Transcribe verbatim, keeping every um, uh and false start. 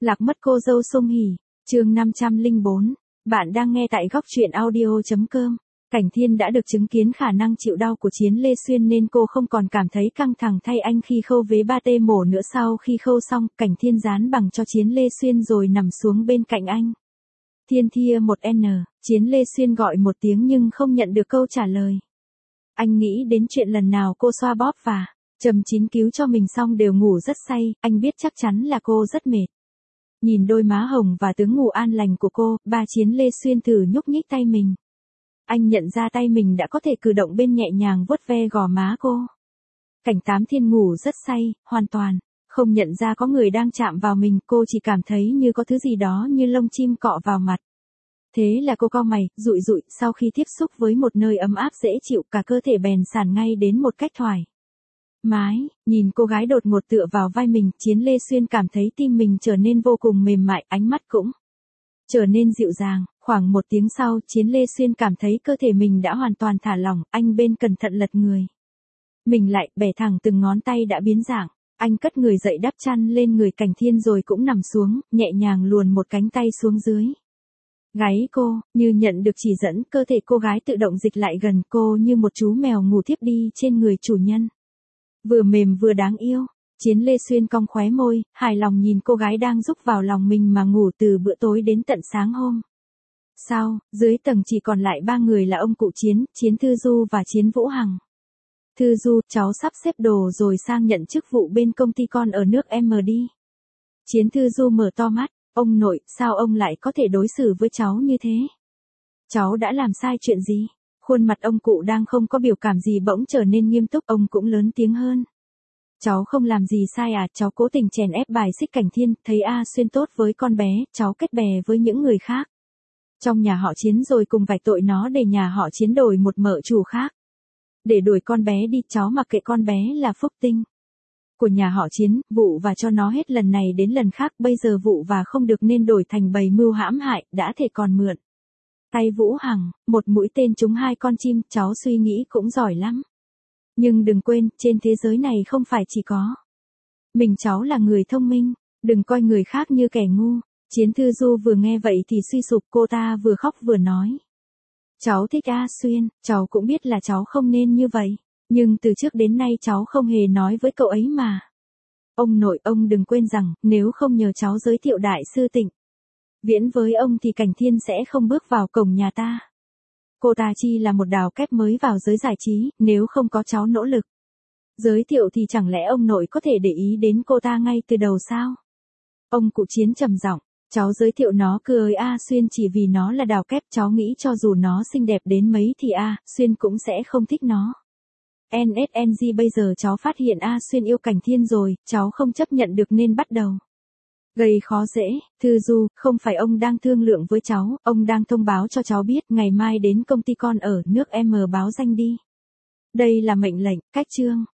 Lạc mất cô dâu Song Hỷ, chương năm trăm lẻ bốn. Bạn đang nghe tại góc truyện audio chấm com. Cảnh Thiên đã được chứng kiến khả năng chịu đau của Chiến Lê Xuyên nên cô không còn cảm thấy căng thẳng thay anh khi khâu vế ba tê mổ nữa. Sau khi khâu xong, Cảnh Thiên dán bằng cho Chiến Lê Xuyên rồi nằm xuống bên cạnh anh. Thiên thia một N, Chiến Lê Xuyên gọi một tiếng nhưng không nhận được câu trả lời. Anh nghĩ đến chuyện lần nào cô xoa bóp và châm chín cứu cho mình xong đều ngủ rất say, anh biết chắc chắn là cô rất mệt. Nhìn đôi má hồng và tướng ngủ an lành của cô, ba Chiến Lê Xuyên thử nhúc nhích tay mình. Anh nhận ra tay mình đã có thể cử động bên nhẹ nhàng vuốt ve gò má cô. Cảnh Tám Thiên ngủ rất say, hoàn toàn không nhận ra có người đang chạm vào mình, cô chỉ cảm thấy như có thứ gì đó như lông chim cọ vào mặt. Thế là cô cau mày, dụi dụi, sau khi tiếp xúc với một nơi ấm áp dễ chịu cả cơ thể bèn sàn ngay đến một cách thoải mái. Nhìn cô gái đột ngột tựa vào vai mình, Chiến Lê Xuyên cảm thấy tim mình trở nên vô cùng mềm mại, ánh mắt cũng trở nên dịu dàng. Khoảng một tiếng sau, Chiến Lê Xuyên cảm thấy cơ thể mình đã hoàn toàn thả lỏng, anh bên cẩn thận lật người mình lại, bẻ thẳng từng ngón tay đã biến dạng. Anh cất người dậy đắp chăn lên người Cảnh Thiên rồi cũng nằm xuống, nhẹ nhàng luồn một cánh tay xuống dưới gáy cô, như nhận được chỉ dẫn, cơ thể cô gái tự động dịch lại gần cô như một chú mèo ngủ thiếp đi trên người chủ nhân. Vừa mềm vừa đáng yêu. Chiến Lê Xuyên cong khóe môi, hài lòng nhìn cô gái đang rúc vào lòng mình mà ngủ từ bữa tối đến tận sáng hôm sau. Dưới tầng chỉ còn lại ba người là ông cụ Chiến, Chiến Thư Du và Chiến Vũ Hằng. Thư Du, cháu sắp xếp đồ rồi sang nhận chức vụ bên công ty con ở nước em đi. Chiến Thư Du mở to mắt, ông nội, sao ông lại có thể đối xử với cháu như thế? Cháu đã làm sai chuyện gì? Khuôn mặt ông cụ đang không có biểu cảm gì bỗng trở nên nghiêm túc, ông cũng lớn tiếng hơn. Cháu không làm gì sai à, cháu cố tình chèn ép bài xích Cảnh Thiên, thấy A Xuyên tốt với con bé, cháu kết bè với những người khác trong nhà họ Chiến rồi cùng vạch tội nó để nhà họ Chiến đổi một mợ chủ khác. Để đuổi con bé đi, cháu mặc kệ con bé là phúc tinh của nhà họ Chiến, vụ và cho nó hết lần này đến lần khác, bây giờ vụ và không được nên đổi thành bày mưu hãm hại, đã thể còn mượn tay Vũ Hằng, một mũi tên trúng hai con chim, cháu suy nghĩ cũng giỏi lắm. Nhưng đừng quên, trên thế giới này không phải chỉ có mình cháu là người thông minh, đừng coi người khác như kẻ ngu. Chiến Thư Du vừa nghe vậy thì suy sụp, cô ta vừa khóc vừa nói. Cháu thích A Xuyên, cháu cũng biết là cháu không nên như vậy, nhưng từ trước đến nay cháu không hề nói với cậu ấy mà. Ông nội, ông đừng quên rằng, nếu không nhờ cháu giới thiệu đại sư Tịnh Viễn với ông thì Cảnh Thiên sẽ không bước vào cổng nhà ta. Cô ta chi là một đào kép mới vào giới giải trí, nếu không có cháu nỗ lực giới thiệu thì chẳng lẽ ông nội có thể để ý đến cô ta ngay từ đầu sao? Ông cụ Chiến trầm giọng, cháu giới thiệu nó cứ ới A Xuyên chỉ vì nó là đào kép, cháu nghĩ cho dù nó xinh đẹp đến mấy thì A Xuyên cũng sẽ không thích nó. en ét en giê bây giờ cháu phát hiện A Xuyên yêu Cảnh Thiên rồi, cháu không chấp nhận được nên bắt đầu gây khó dễ. Thư Du, không phải ông đang thương lượng với cháu, ông đang thông báo cho cháu biết, ngày mai đến công ty con ở nước M báo danh đi. Đây là mệnh lệnh, cách chương.